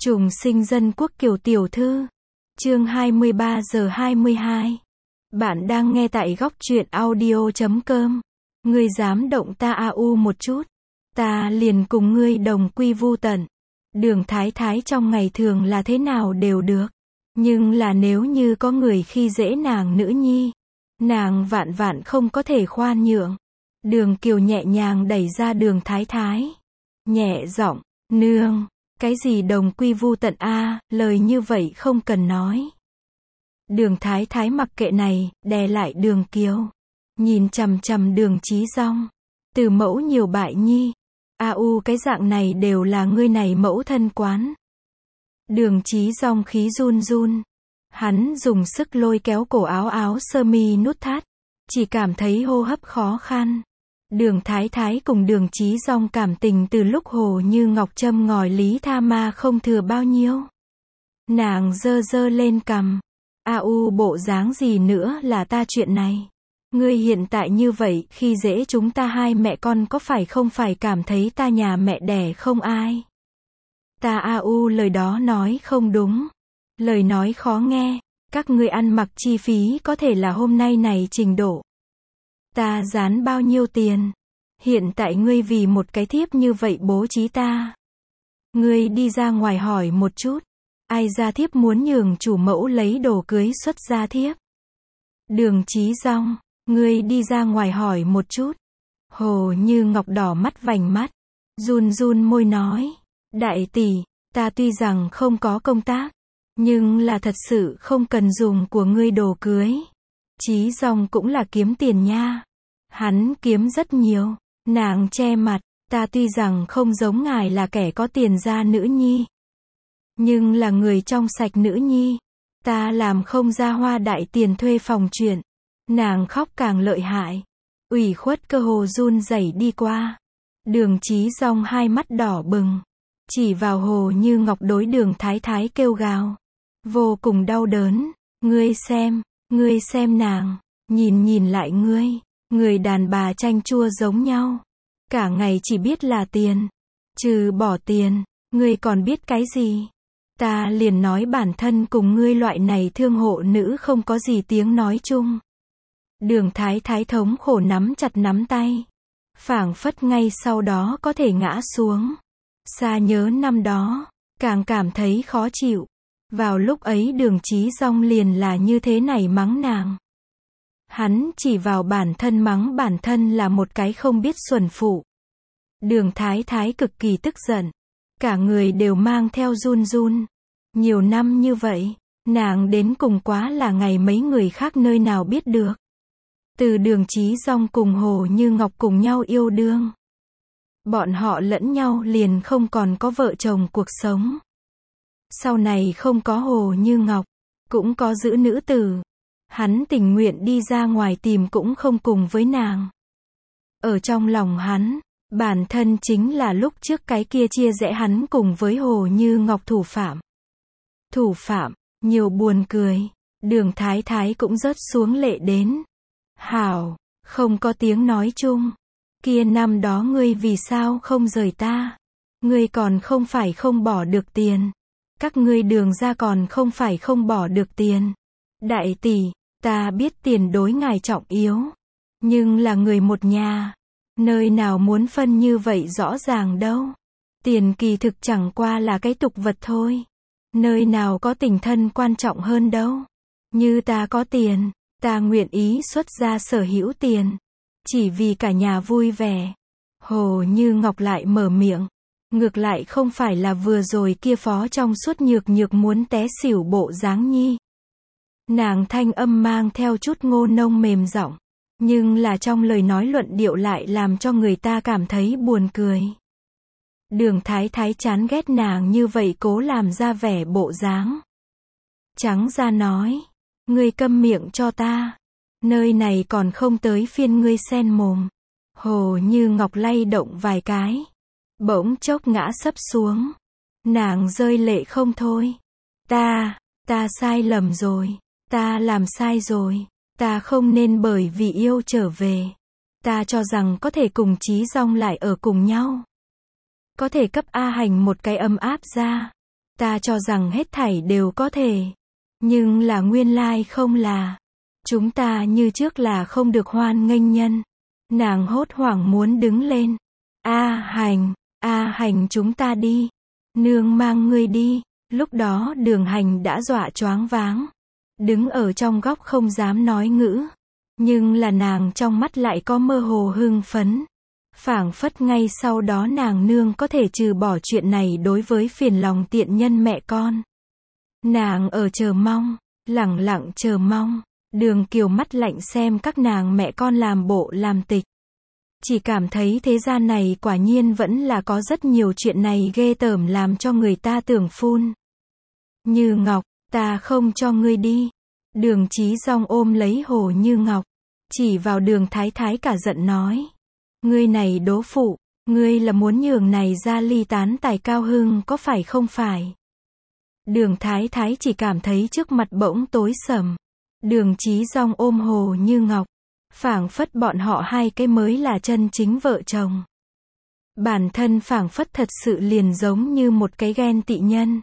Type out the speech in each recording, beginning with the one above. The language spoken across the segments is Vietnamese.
Trùng sinh dân quốc Kiều tiểu thư. Chương 23 giờ 22. Bạn đang nghe tại góc truyện audio.com. Ngươi dám động ta AU một chút, ta liền cùng ngươi đồng quy vu tận. Đường Thái Thái trong ngày thường là thế nào đều được, nhưng là nếu như có người khi dễ nàng nữ nhi, nàng vạn vạn không có thể khoan nhượng. Đường Kiều nhẹ nhàng đẩy ra Đường Thái Thái, nhẹ giọng, nương, cái gì đồng quy vu tận a, lời như vậy không cần nói. Đường Thái Thái mặc kệ này, đè lại Đường Kiều, nhìn chằm chằm Đường Chí Dong. Từ mẫu nhiều bại nhi, cái dạng này đều là ngươi này mẫu thân quán. Đường Chí Dong khí run run, hắn dùng sức lôi kéo cổ áo sơ mi nút thắt, chỉ cảm thấy hô hấp khó khăn. Đường Thái Thái cùng Đường Chí Dong cảm tình từ lúc Hồ Như Ngọc châm ngòi Lý Tha Ma không thừa bao nhiêu. Nàng giơ lên cằm, bộ dáng gì nữa là ta chuyện này. Ngươi hiện tại như vậy khi dễ chúng ta hai mẹ con có phải không phải cảm thấy ta nhà mẹ đẻ không ai. Ta lời đó nói không đúng. Lời nói khó nghe, các ngươi ăn mặc chi phí có thể là hôm nay này trình độ. Ta dán bao nhiêu tiền? Hiện tại ngươi vì một cái thiếp như vậy bố trí ta. Ngươi đi ra ngoài hỏi một chút, ai ra thiếp muốn nhường chủ mẫu lấy đồ cưới xuất ra thiếp? Đường Chí Dong, ngươi đi ra ngoài hỏi một chút. Hồ Như Ngọc đỏ mắt vành mắt, run môi nói, đại tỷ, ta tuy rằng không có công tác, nhưng là thật sự không cần dùng của ngươi đồ cưới. Chí Dong cũng là kiếm tiền nha. Hắn kiếm rất nhiều. Nàng che mặt, ta tuy rằng không giống ngài là kẻ có tiền ra nữ nhi, nhưng là người trong sạch nữ nhi. Ta làm không ra hoa đại tiền thuê phòng chuyện. Nàng khóc càng lợi hại, ủy khuất cơ hồ run rẩy đi qua. Đường Chí Dong hai mắt đỏ bừng, chỉ vào Hồ Như Ngọc đối Đường Thái Thái kêu gào, vô cùng đau đớn. Ngươi xem nàng, nhìn lại ngươi, người đàn bà chanh chua giống nhau, cả ngày chỉ biết là tiền, trừ bỏ tiền, ngươi còn biết cái gì? Ta liền nói bản thân cùng ngươi loại này thương hộ nữ không có gì tiếng nói chung. Đường Thái Thái thống khổ nắm chặt nắm tay, phảng phất ngay sau đó có thể ngã xuống. Xa nhớ năm đó, càng cảm thấy khó chịu. Vào lúc ấy Đường Chí Dong liền là như thế này mắng nàng. Hắn chỉ vào bản thân mắng bản thân là một cái không biết xuẩn phụ. Đường Thái Thái cực kỳ tức giận, cả người đều mang theo run. Nhiều năm như vậy, nàng đến cùng quá là ngày mấy người khác nơi nào biết được. Từ Đường Chí Dong cùng Hồ Như Ngọc cùng nhau yêu đương, bọn họ lẫn nhau liền không còn có vợ chồng cuộc sống. Sau này không có Hồ Như Ngọc, cũng có giữ nữ tử. Hắn tình nguyện đi ra ngoài tìm cũng không cùng với nàng. Ở trong lòng hắn, bản thân chính là lúc trước cái kia chia rẽ hắn cùng với Hồ Như Ngọc thủ phạm. Nhiều buồn cười. Đường Thái Thái cũng rớt xuống lệ đến. Hảo, không có tiếng nói chung. Kia năm đó ngươi vì sao không rời ta? Ngươi còn không phải không bỏ được tiền. Các ngươi Đường ra còn không phải không bỏ được tiền. Đại tỷ, ta biết tiền đối ngài trọng yếu, nhưng là người một nhà, nơi nào muốn phân như vậy rõ ràng đâu. Tiền kỳ thực chẳng qua là cái tục vật thôi. Nơi nào có tình thân quan trọng hơn đâu. Như ta có tiền, ta nguyện ý xuất ra sở hữu tiền, chỉ vì cả nhà vui vẻ. Hồ Như Ngọc lại mở miệng, ngược lại không phải là vừa rồi kia phó trong suốt nhược muốn té xỉu bộ dáng nhi. Nàng thanh âm mang theo chút ngô nông mềm giọng, nhưng là trong lời nói luận điệu lại làm cho người ta cảm thấy buồn cười. Đường Thái Thái chán ghét nàng như vậy cố làm ra vẻ bộ dáng. Trắng ra nói, ngươi câm miệng cho ta, nơi này còn không tới phiên ngươi xen mồm. Hồ Như Ngọc lay động vài cái, bỗng chốc ngã sấp xuống. Nàng rơi lệ không thôi. Ta sai lầm rồi. Ta làm sai rồi. Ta không nên bởi vì yêu trở về. Ta cho rằng có thể cùng Chí Dong lại ở cùng nhau. Có thể cấp A Hành một cái ấm áp ra. Ta cho rằng hết thảy đều có thể. Nhưng là nguyên lai không là. Chúng ta như trước là không được hoan nghênh nhân. Nàng hốt hoảng muốn đứng lên. A Hành chúng ta đi. Nương mang ngươi đi. Lúc đó Đường Hành đã dọa choáng váng. Đứng ở trong góc không dám nói ngữ. Nhưng là nàng trong mắt lại có mơ hồ hưng phấn. Phảng phất ngay sau đó nàng nương có thể trừ bỏ chuyện này đối với phiền lòng tiện nhân mẹ con. Nàng ở chờ mong, lẳng lặng chờ mong. Đường Kiều mắt lạnh xem các nàng mẹ con làm bộ làm tịch. Chỉ cảm thấy thế gian này quả nhiên vẫn là có rất nhiều chuyện này ghê tởm làm cho người ta tưởng phun. Như Ngọc, ta không cho ngươi đi. Đường Chí Dong ôm lấy Hồ Như Ngọc, chỉ vào Đường Thái Thái cả giận nói. Ngươi này đố phụ, ngươi là muốn nhường này ra ly tán tài cao hưng có phải không phải? Đường Thái Thái chỉ cảm thấy trước mặt bỗng tối sầm. Đường Chí Dong ôm Hồ Như Ngọc, phảng phất bọn họ hai cái mới là chân chính vợ chồng. Bản thân phảng phất thật sự liền giống như một cái ghen tị nhân.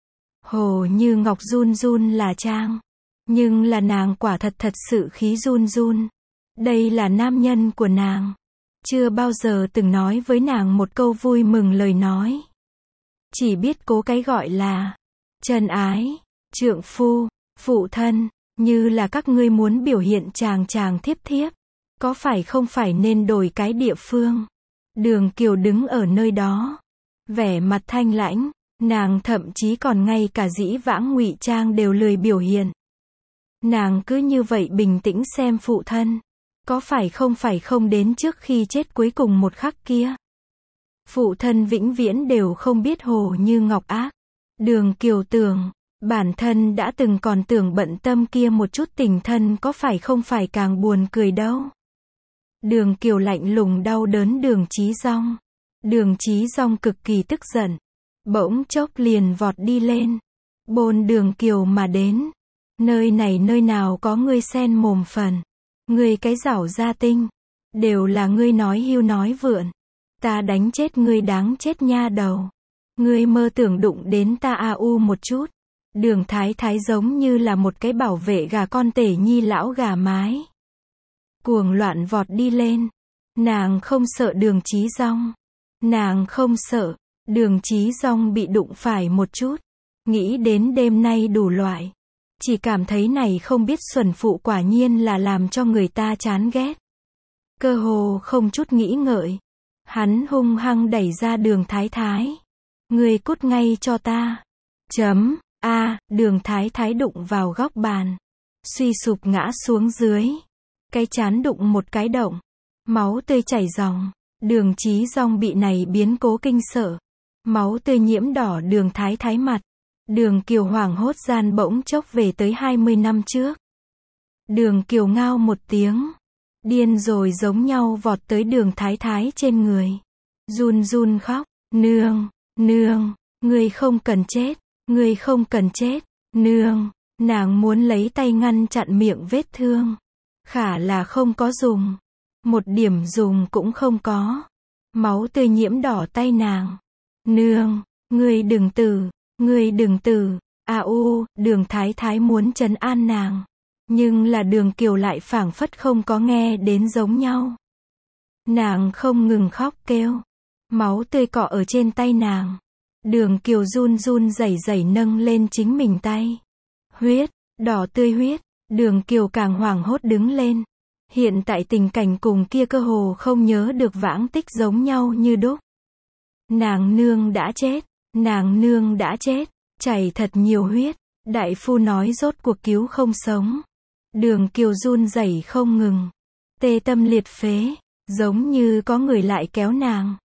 Hồ Như Ngọc run run là trang, nhưng là nàng quả thật sự khí run run. Đây là nam nhân của nàng, chưa bao giờ từng nói với nàng một câu vui mừng lời nói. Chỉ biết cố cái gọi là chân ái, trượng phu, phụ thân, như là các ngươi muốn biểu hiện chàng thiếp thiếp, có phải không phải nên đổi cái địa phương. Đường Kiều đứng ở nơi đó, vẻ mặt thanh lãnh, nàng thậm chí còn ngay cả dĩ vãng ngụy trang đều lười biểu hiện. Nàng cứ như vậy bình tĩnh xem phụ thân, có phải không đến trước khi chết cuối cùng một khắc kia. Phụ thân vĩnh viễn đều không biết Hồ Như Ngọc ác. Đường Kiều tưởng, bản thân đã từng còn tưởng bận tâm kia một chút tình thân có phải không phải càng buồn cười đâu. Đường Kiều lạnh lùng đau đớn Đường Chí Dong. Đường Chí Dong cực kỳ tức giận, bỗng chốc liền vọt đi lên, bôn Đường Kiều mà đến. Nơi này nơi nào có ngươi xen mồm phần. Ngươi cái giảo gia tinh, đều là ngươi nói hưu nói vượn. Ta đánh chết ngươi đáng chết nha đầu. Ngươi mơ tưởng đụng đến ta một chút. Đường Thái Thái giống như là một cái bảo vệ gà con tể nhi lão gà mái. Cuồng loạn vọt đi lên. Nàng không sợ Đường Chí Dong. Nàng không sợ. Đường Chí Dong bị đụng phải một chút. Nghĩ đến đêm nay đủ loại. Chỉ cảm thấy này không biết xuẩn phụ quả nhiên là làm cho người ta chán ghét. Cơ hồ không chút nghĩ ngợi. Hắn hung hăng đẩy ra Đường Thái Thái. Ngươi cút ngay cho ta. Đường Thái Thái đụng vào góc bàn. Suy sụp ngã xuống dưới. Cái trán đụng một cái động. Máu tươi chảy ròng. Đường Chí Dong bị này biến cố kinh sợ. Máu tươi nhiễm đỏ Đường Thái Thái mặt. Đường Kiều hoảng hốt gian bỗng chốc về tới 20 năm trước. Đường Kiều ngao một tiếng. Điên rồi giống nhau vọt tới Đường Thái Thái trên người. Run run khóc. Nương, ngươi không cần chết. Ngươi không cần chết. Nương, nàng muốn lấy tay ngăn chặn miệng vết thương. Khả là không có dùng. Một điểm dùng cũng không có. Máu tươi nhiễm đỏ tay nàng. Nương, ngươi đừng tử. Ngươi đừng tử. Đường Thái Thái muốn trấn an nàng. Nhưng là Đường Kiều lại phảng phất không có nghe đến giống nhau. Nàng không ngừng khóc kêu. Máu tươi cọ ở trên tay nàng. Đường Kiều run run rẩy rẩy nâng lên chính mình tay. Huyết, đỏ tươi huyết. Đường Kiều càng hoảng hốt đứng lên. Hiện tại tình cảnh cùng kia cơ hồ không nhớ được vãng tích giống nhau như đúc. Nàng nương đã chết. Nàng nương đã chết. Chảy thật nhiều huyết. Đại phu nói rốt cuộc cứu không sống. Đường Kiều run rẩy không ngừng. Tê tâm liệt phế. Giống như có người lại kéo nàng.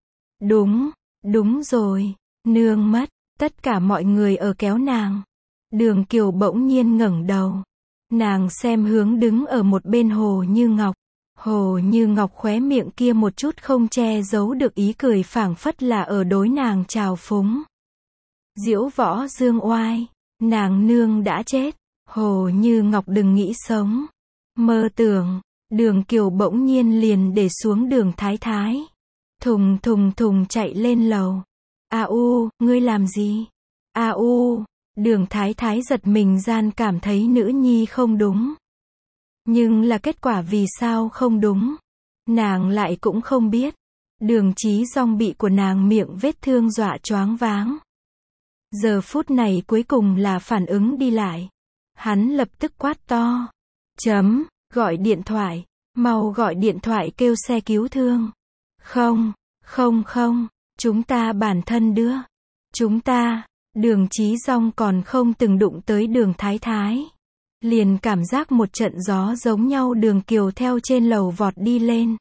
Đúng rồi. Nương mất. Tất cả mọi người ở kéo nàng. Đường Kiều bỗng nhiên ngẩng đầu. Nàng xem hướng đứng ở một bên Hồ Như Ngọc. Hồ Như Ngọc khóe miệng kia một chút không che giấu được ý cười phảng phất là ở đối nàng trào phúng. Diễu Võ Dương Oai. Nàng nương đã chết. Hồ Như Ngọc đừng nghĩ sống. Mơ tưởng. Đường Kiều bỗng nhiên liền để xuống Đường Thái Thái. Thùng chạy lên lầu. Ngươi làm gì? Đường Thái Thái giật mình gian cảm thấy nữ nhi không đúng. Nhưng là kết quả vì sao không đúng, nàng lại cũng không biết. Đường Chí Dong bị của nàng miệng vết thương dọa choáng váng. Giờ phút này cuối cùng là phản ứng đi lại. Hắn lập tức quát to. Gọi điện thoại. Mau gọi điện thoại kêu xe cứu thương. Không, chúng ta bản thân đưa. Chúng ta, Đường Chí Dong còn không từng đụng tới Đường Thái Thái. Liền cảm giác một trận gió giống nhau. Đường Kiều theo trên lầu vọt đi lên.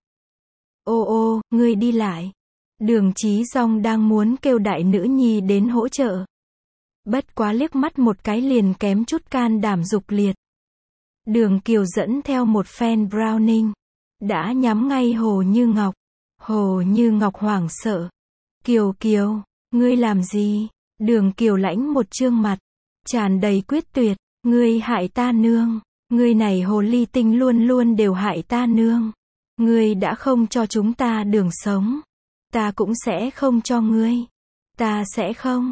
Ngươi đi lại. Đường Chí Dong đang muốn kêu đại nữ nhi đến hỗ trợ. Bất quá liếc mắt một cái liền kém chút can đảm dục liệt. Đường Kiều dẫn theo một phen Browning. Đã nhắm ngay Hồ Như Ngọc. Hồ Như Ngọc hoảng sợ. Kiều, ngươi làm gì? Đường Kiều lãnh một trương mặt. Tràn đầy quyết tuyệt. Ngươi hại ta nương. Ngươi này hồ ly tinh luôn luôn đều hại ta nương. Ngươi đã không cho chúng ta đường sống. Ta cũng sẽ không cho ngươi. Ta sẽ không.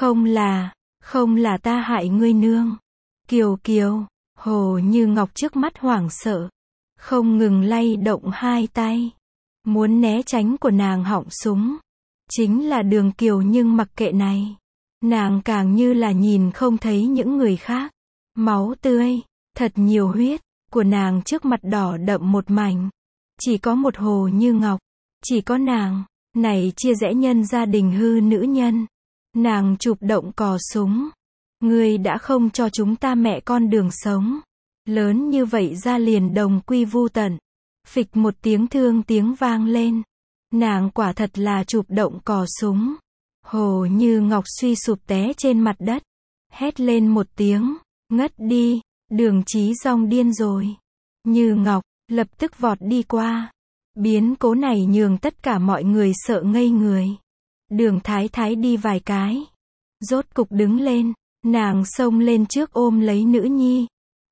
Không là ta hại ngươi nương. Kiều. Hồ Như Ngọc trước mắt hoảng sợ. Không ngừng lay động hai tay. Muốn né tránh của nàng họng súng. Chính là Đường Kiều nhưng mặc kệ này. Nàng càng như là nhìn không thấy những người khác. Máu tươi, thật nhiều huyết, của nàng trước mặt đỏ đậm một mảnh. Chỉ có một Hồ Như Ngọc. Chỉ có nàng, này chia rẽ nhân gia đình hư nữ nhân. Nàng chụp động cò súng. Ngươi đã không cho chúng ta mẹ con đường sống. Lớn như vậy ra liền đồng quy vu tận. Phịch một tiếng thương tiếng vang lên. Nàng quả thật là chụp động cò súng. Hồ Như Ngọc suy sụp té trên mặt đất. Hét lên một tiếng, ngất đi. Đường Chí Dong điên rồi. Như Ngọc, lập tức vọt đi qua. Biến cố này nhường tất cả mọi người sợ ngây người. Đường Thái Thái đi vài cái. Rốt cục đứng lên. Nàng xông lên trước ôm lấy nữ nhi.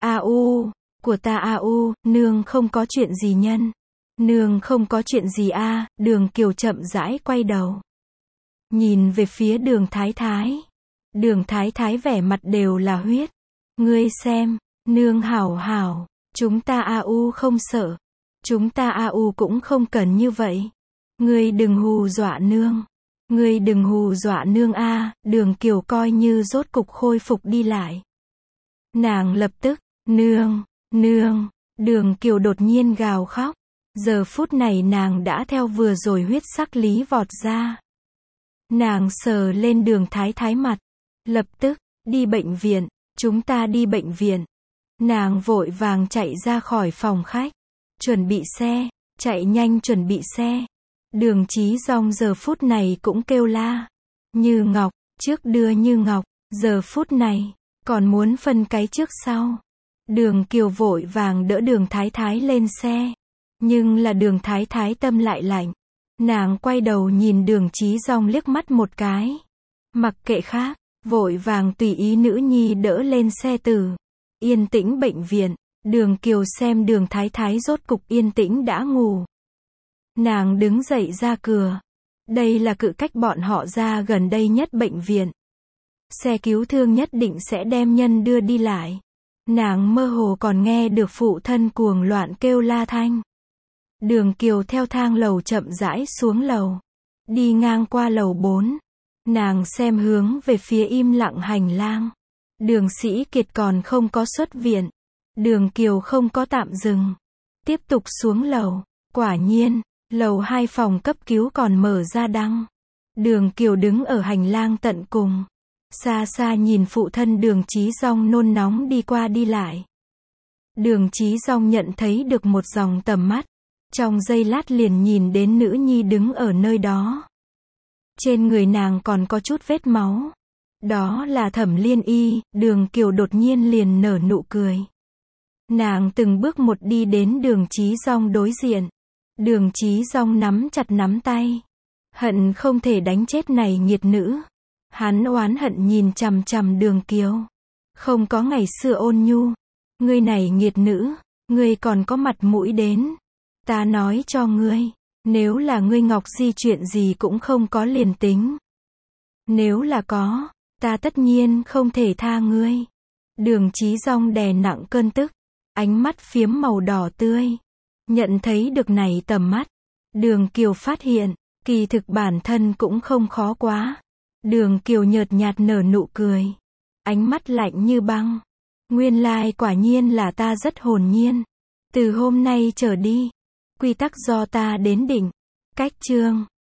Của ta nương không có chuyện gì nhân. Nương không có chuyện gì Đường Kiều chậm rãi quay đầu. Nhìn về phía Đường Thái Thái. Đường Thái Thái vẻ mặt đều là huyết. Ngươi xem, nương hảo. Chúng ta không sợ. Chúng ta cũng không cần như vậy. Ngươi đừng hù dọa nương. Ngươi đừng hù dọa nương Đường Kiều coi như rốt cục khôi phục đi lại. Nàng lập tức, nương. Đường Kiều đột nhiên gào khóc. Giờ phút này nàng đã theo vừa rồi huyết sắc lý vọt ra. Nàng sờ lên Đường Thái Thái mặt. Lập tức, đi bệnh viện. Chúng ta đi bệnh viện. Nàng vội vàng chạy ra khỏi phòng khách. Chuẩn bị xe. Chạy nhanh chuẩn bị xe. Đường Chí Dong giờ phút này cũng kêu la. Như Ngọc, trước đưa Như Ngọc. Giờ phút này, còn muốn phân cái trước sau. Đường Kiều vội vàng đỡ Đường Thái Thái lên xe. Nhưng là Đường Thái Thái tâm lại lạnh. Nàng quay đầu nhìn Đường Chí Dong liếc mắt một cái. Mặc kệ khác, vội vàng tùy ý nữ nhi đỡ lên xe tử. Yên tĩnh bệnh viện. Đường Kiều xem Đường Thái Thái rốt cục yên tĩnh đã ngủ. Nàng đứng dậy ra cửa. Đây là cự cách bọn họ ra gần đây nhất bệnh viện. Xe cứu thương nhất định sẽ đem nhân đưa đi lại. Nàng mơ hồ còn nghe được phụ thân cuồng loạn kêu la thanh. Đường Kiều theo thang lầu chậm rãi xuống lầu. Đi ngang qua lầu 4. Nàng xem hướng về phía im lặng hành lang. Đường Sĩ Kiệt còn không có xuất viện. Đường Kiều không có tạm dừng. Tiếp tục xuống lầu. Quả nhiên, lầu 2 phòng cấp cứu còn mở ra đăng. Đường Kiều đứng ở hành lang tận cùng. Xa xa nhìn phụ thân Đường Chí Dong nôn nóng đi qua đi lại. Đường Chí Dong nhận thấy được một dòng tầm mắt. Trong giây lát liền nhìn đến nữ nhi đứng ở nơi đó. Trên người nàng còn có chút vết máu. Đó là Thẩm Liên Y. Đường Kiều đột nhiên liền nở nụ cười. Nàng từng bước một đi đến Đường Chí Dong đối diện. Đường Chí Dong nắm chặt nắm tay. Hận không thể đánh chết này nghiệt nữ. Hắn oán hận nhìn chằm chằm Đường Kiều. Không có ngày xưa ôn nhu. Ngươi này nghiệt nữ, ngươi còn có mặt mũi đến. Ta nói cho ngươi, nếu là ngươi Ngọc Di chuyện gì cũng không có liền tính. Nếu là có, Ta tất nhiên không thể tha ngươi. Đường Chí Dong đè nặng cơn tức, ánh mắt phiếm màu đỏ tươi. Nhận thấy được này tầm mắt, Đường Kiều phát hiện, kỳ thực bản thân cũng không khó quá. Đường Kiều nhợt nhạt nở nụ cười, ánh mắt lạnh như băng. Nguyên lai quả nhiên là ta rất hồn nhiên. Từ hôm nay trở đi, quy tắc do ta đến định. Cách chương